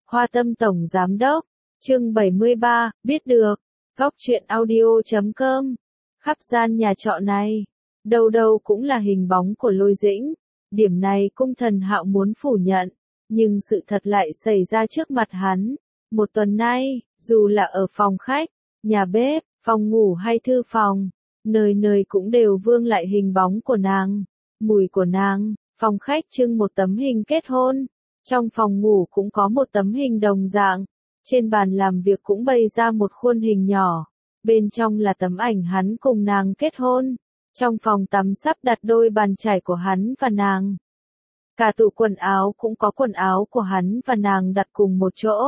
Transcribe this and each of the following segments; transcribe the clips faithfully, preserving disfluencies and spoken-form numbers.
Hoa Tâm Tổng Giám Đốc, chương bảy mươi ba, biết được, góc truyện audio chấm com. Khắp gian nhà trọ này, đâu đâu cũng là hình bóng của Lôi Dĩnh. Điểm này Cung Thần Hạo muốn phủ nhận, nhưng sự thật lại xảy ra trước mặt hắn. Một tuần nay, dù là ở phòng khách, nhà bếp, phòng ngủ hay thư phòng, nơi nơi cũng đều vương lại hình bóng của nàng, mùi của nàng. Phòng khách trưng một tấm hình kết hôn, trong phòng ngủ cũng có một tấm hình đồng dạng, trên bàn làm việc cũng bày ra một khuôn hình nhỏ, bên trong là tấm ảnh hắn cùng nàng kết hôn, trong phòng tắm sắp đặt đôi bàn chải của hắn và nàng. Cả tủ quần áo cũng có quần áo của hắn và nàng đặt cùng một chỗ.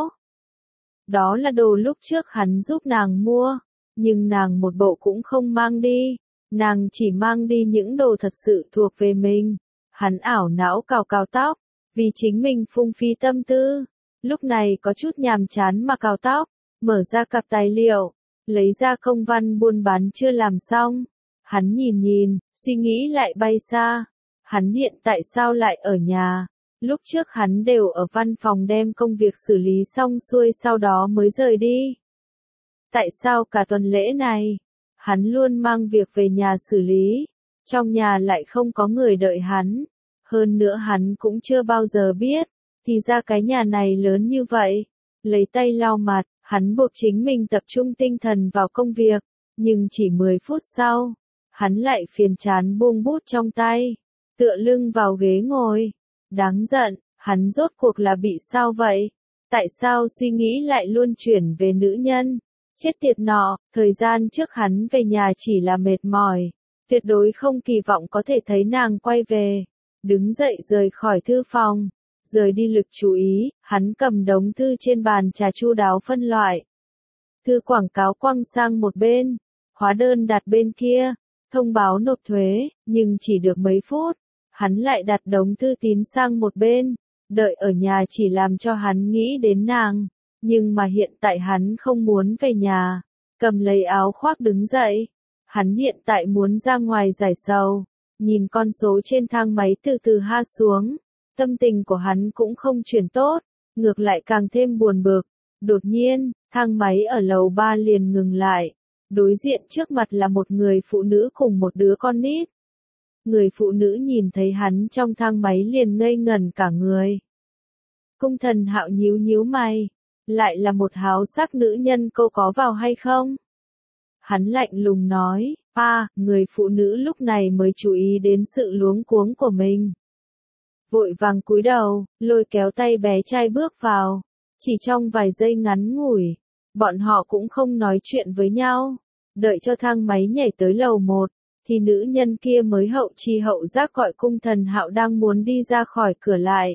Đó là đồ lúc trước hắn giúp nàng mua, nhưng nàng một bộ cũng không mang đi, nàng chỉ mang đi những đồ thật sự thuộc về mình. Hắn ảo não cào cào tóc, vì chính mình phung phí tâm tư, lúc này có chút nhàm chán mà cào tóc, mở ra cặp tài liệu, lấy ra công văn buôn bán chưa làm xong. Hắn nhìn nhìn, suy nghĩ lại bay xa, hắn hiện tại sao lại ở nhà, lúc trước hắn đều ở văn phòng đem công việc xử lý xong xuôi sau đó mới rời đi. Tại sao cả tuần lễ này, hắn luôn mang việc về nhà xử lý? Trong nhà lại không có người đợi hắn, hơn nữa hắn cũng chưa bao giờ biết, thì ra cái nhà này lớn như vậy. Lấy tay lau mặt, hắn buộc chính mình tập trung tinh thần vào công việc, nhưng chỉ mười phút sau, hắn lại phiền chán buông bút trong tay, tựa lưng vào ghế ngồi. Đáng giận, hắn rốt cuộc là bị sao vậy? Tại sao suy nghĩ lại luôn chuyển về nữ nhân? Chết tiệt nọ, thời gian trước hắn về nhà chỉ là mệt mỏi, tuyệt đối không kỳ vọng có thể thấy nàng quay về. Đứng dậy rời khỏi thư phòng, rời đi lực chú ý, hắn cầm đống thư trên bàn trà chu đáo phân loại. Thư quảng cáo quăng sang một bên, hóa đơn đặt bên kia, thông báo nộp thuế, nhưng chỉ được mấy phút, hắn lại đặt đống thư tín sang một bên, đợi ở nhà chỉ làm cho hắn nghĩ đến nàng, nhưng mà hiện tại hắn không muốn về nhà, cầm lấy áo khoác đứng dậy, hắn hiện tại muốn ra ngoài giải sầu. Nhìn con số trên thang máy từ từ ha xuống, tâm tình của hắn cũng không chuyển tốt, ngược lại càng thêm buồn bực. Đột nhiên, thang máy ở lầu ba liền ngừng lại, đối diện trước mặt là một người phụ nữ cùng một đứa con nít. Người phụ nữ nhìn thấy hắn trong thang máy liền ngây ngẩn cả người. Cung Thần Hạo nhíu nhíu mày, lại là một háo sắc nữ nhân, cô có vào hay không? Hắn lạnh lùng nói. À, người phụ nữ lúc này mới chú ý đến sự luống cuống của mình. Vội vàng cúi đầu, lôi kéo tay bé trai bước vào. Chỉ trong vài giây ngắn ngủi, bọn họ cũng không nói chuyện với nhau. Đợi cho thang máy nhảy tới lầu một, thì nữ nhân kia mới hậu chi hậu giác gọi Cung Thần Hạo đang muốn đi ra khỏi cửa lại.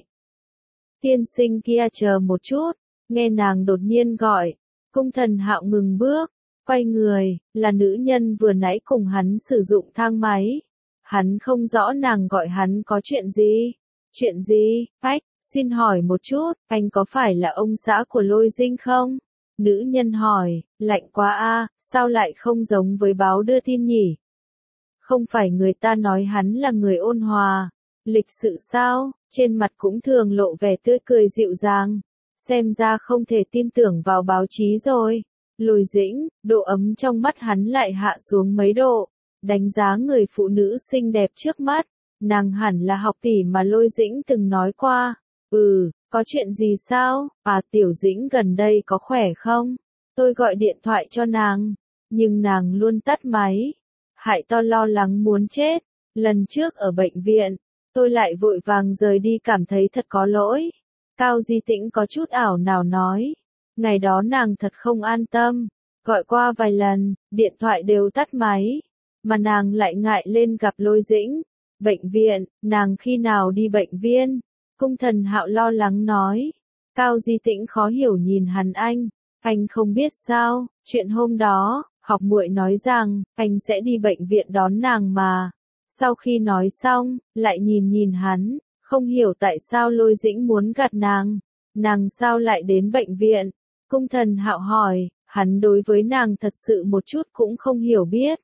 Tiên sinh kia chờ một chút, nghe nàng đột nhiên gọi, Cung Thần Hạo ngừng bước. Quay người, là nữ nhân vừa nãy cùng hắn sử dụng thang máy. Hắn không rõ nàng gọi hắn có chuyện gì. Chuyện gì? Ách, xin hỏi một chút, anh có phải là ông xã của Lôi Dĩnh không? Nữ nhân hỏi, lạnh quá a, sao lại không giống với báo đưa tin nhỉ? Không phải người ta nói hắn là người ôn hòa, lịch sự sao, trên mặt cũng thường lộ vẻ tươi cười dịu dàng. Xem ra không thể tin tưởng vào báo chí rồi. Lôi Dĩnh, độ ấm trong mắt hắn lại hạ xuống mấy độ, đánh giá người phụ nữ xinh đẹp trước mắt, nàng hẳn là học tỷ mà Lôi Dĩnh từng nói qua. Ừ, có chuyện gì sao? À, Tiểu Dĩnh gần đây có khỏe không? Tôi gọi điện thoại cho nàng, nhưng nàng luôn tắt máy, hại to lo lắng muốn chết. Lần trước ở bệnh viện, tôi lại vội vàng rời đi cảm thấy thật có lỗi. Cao Di Tĩnh có chút ảo nào nói. Ngày đó nàng thật không an tâm, gọi qua vài lần, điện thoại đều tắt máy, mà nàng lại ngại lên gặp Lôi Dĩnh. Bệnh viện, nàng khi nào đi bệnh viện? Cung Thần Hạo lo lắng nói. Cao Di Tĩnh khó hiểu nhìn hắn anh, anh không biết sao, chuyện hôm đó, học muội nói rằng, anh sẽ đi bệnh viện đón nàng mà. Sau khi nói xong, lại nhìn nhìn hắn, không hiểu tại sao Lôi Dĩnh muốn gạt nàng, nàng sao lại đến bệnh viện? Cung Thần Hạo hỏi, hắn đối với nàng thật sự một chút cũng không hiểu biết.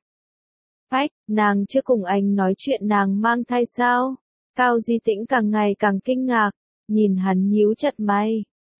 Ách, nàng chưa cùng anh nói chuyện nàng mang thai sao? Cao Di Tĩnh càng ngày càng kinh ngạc, nhìn hắn nhíu chặt mày.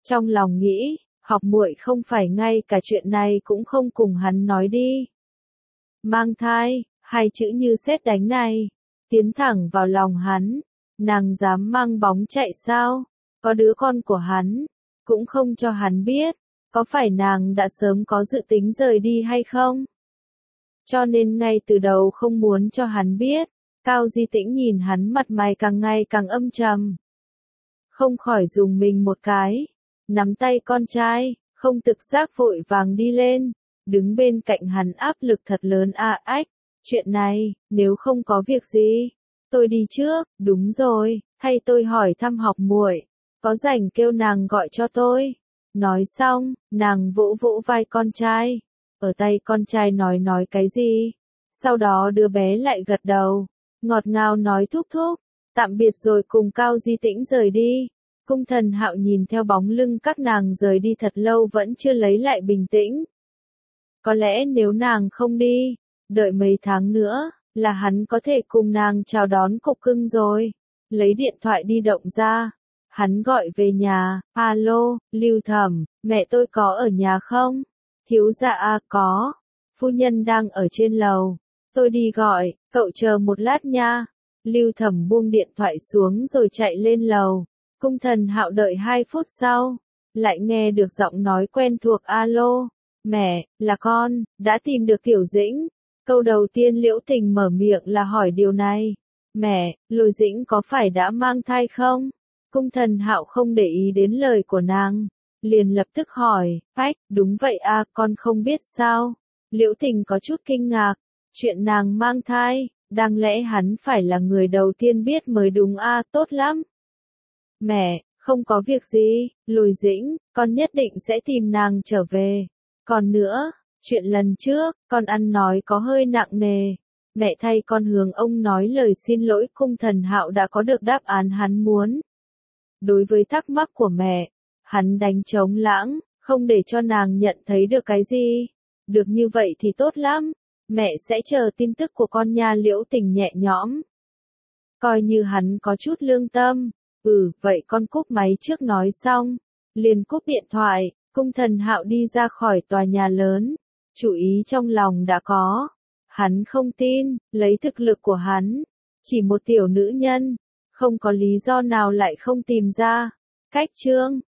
Trong lòng nghĩ, học muội không phải ngay cả chuyện này cũng không cùng hắn nói đi. Mang thai, hai chữ như sét đánh này, tiến thẳng vào lòng hắn, nàng dám mang bóng chạy sao, có đứa con của hắn, cũng không cho hắn biết, có phải nàng đã sớm có dự tính rời đi hay không? Cho nên ngay từ đầu không muốn cho hắn biết, Cao Di Tĩnh nhìn hắn mặt mày càng ngày càng âm trầm. Không khỏi dùng mình một cái, nắm tay con trai, không tự giác vội vàng đi lên, đứng bên cạnh hắn áp lực thật lớn a ách, chuyện này, nếu không có việc gì, tôi đi trước, đúng rồi, thay tôi hỏi thăm học muội, có rảnh kêu nàng gọi cho tôi. Nói xong, nàng vỗ vỗ vai con trai, ở tay con trai nói nói cái gì, sau đó đứa bé lại gật đầu, ngọt ngào nói thúc thúc, tạm biệt rồi cùng Cao Di Tĩnh rời đi. Cung Thần Hạo nhìn theo bóng lưng các nàng rời đi thật lâu vẫn chưa lấy lại bình tĩnh. Có lẽ nếu nàng không đi, đợi mấy tháng nữa, là hắn có thể cùng nàng chào đón cục cưng rồi. Lấy điện thoại di động ra, hắn gọi về nhà, alo, Lưu Thẩm, mẹ tôi có ở nhà không? Thiếu gia a có, phu nhân đang ở trên lầu, tôi đi gọi, cậu chờ một lát nha. Lưu Thẩm buông điện thoại xuống rồi chạy lên lầu. Cung Thần Hạo đợi hai phút sau, lại nghe được giọng nói quen thuộc alo, mẹ, là con, đã tìm được Tiểu Dĩnh. Câu đầu tiên Liễu Tình mở miệng là hỏi điều này, mẹ, Lôi Dĩnh có phải đã mang thai không? Cung Thần Hạo không để ý đến lời của nàng, liền lập tức hỏi, ách, đúng vậy à, con không biết sao? Liễu Tình có chút kinh ngạc, chuyện nàng mang thai, đáng lẽ hắn phải là người đầu tiên biết mới đúng à, tốt lắm. Mẹ, không có việc gì, Lôi Dĩnh, con nhất định sẽ tìm nàng trở về. Còn nữa, chuyện lần trước, con ăn nói có hơi nặng nề. Mẹ thay con hướng ông nói lời xin lỗi. Cung Thần Hạo đã có được đáp án hắn muốn. Đối với thắc mắc của mẹ, hắn đánh trống lãng, không để cho nàng nhận thấy được cái gì. Được như vậy thì tốt lắm, mẹ sẽ chờ tin tức của con nha. Liễu Tình nhẹ nhõm. Coi như hắn có chút lương tâm. Ừ, vậy con cúp máy trước nói xong, liền cúp điện thoại, Cung Thần Hạo đi ra khỏi tòa nhà lớn, chủ ý trong lòng đã có, hắn không tin, lấy thực lực của hắn, chỉ một tiểu nữ nhân, không có lý do nào lại không tìm ra, cách chương.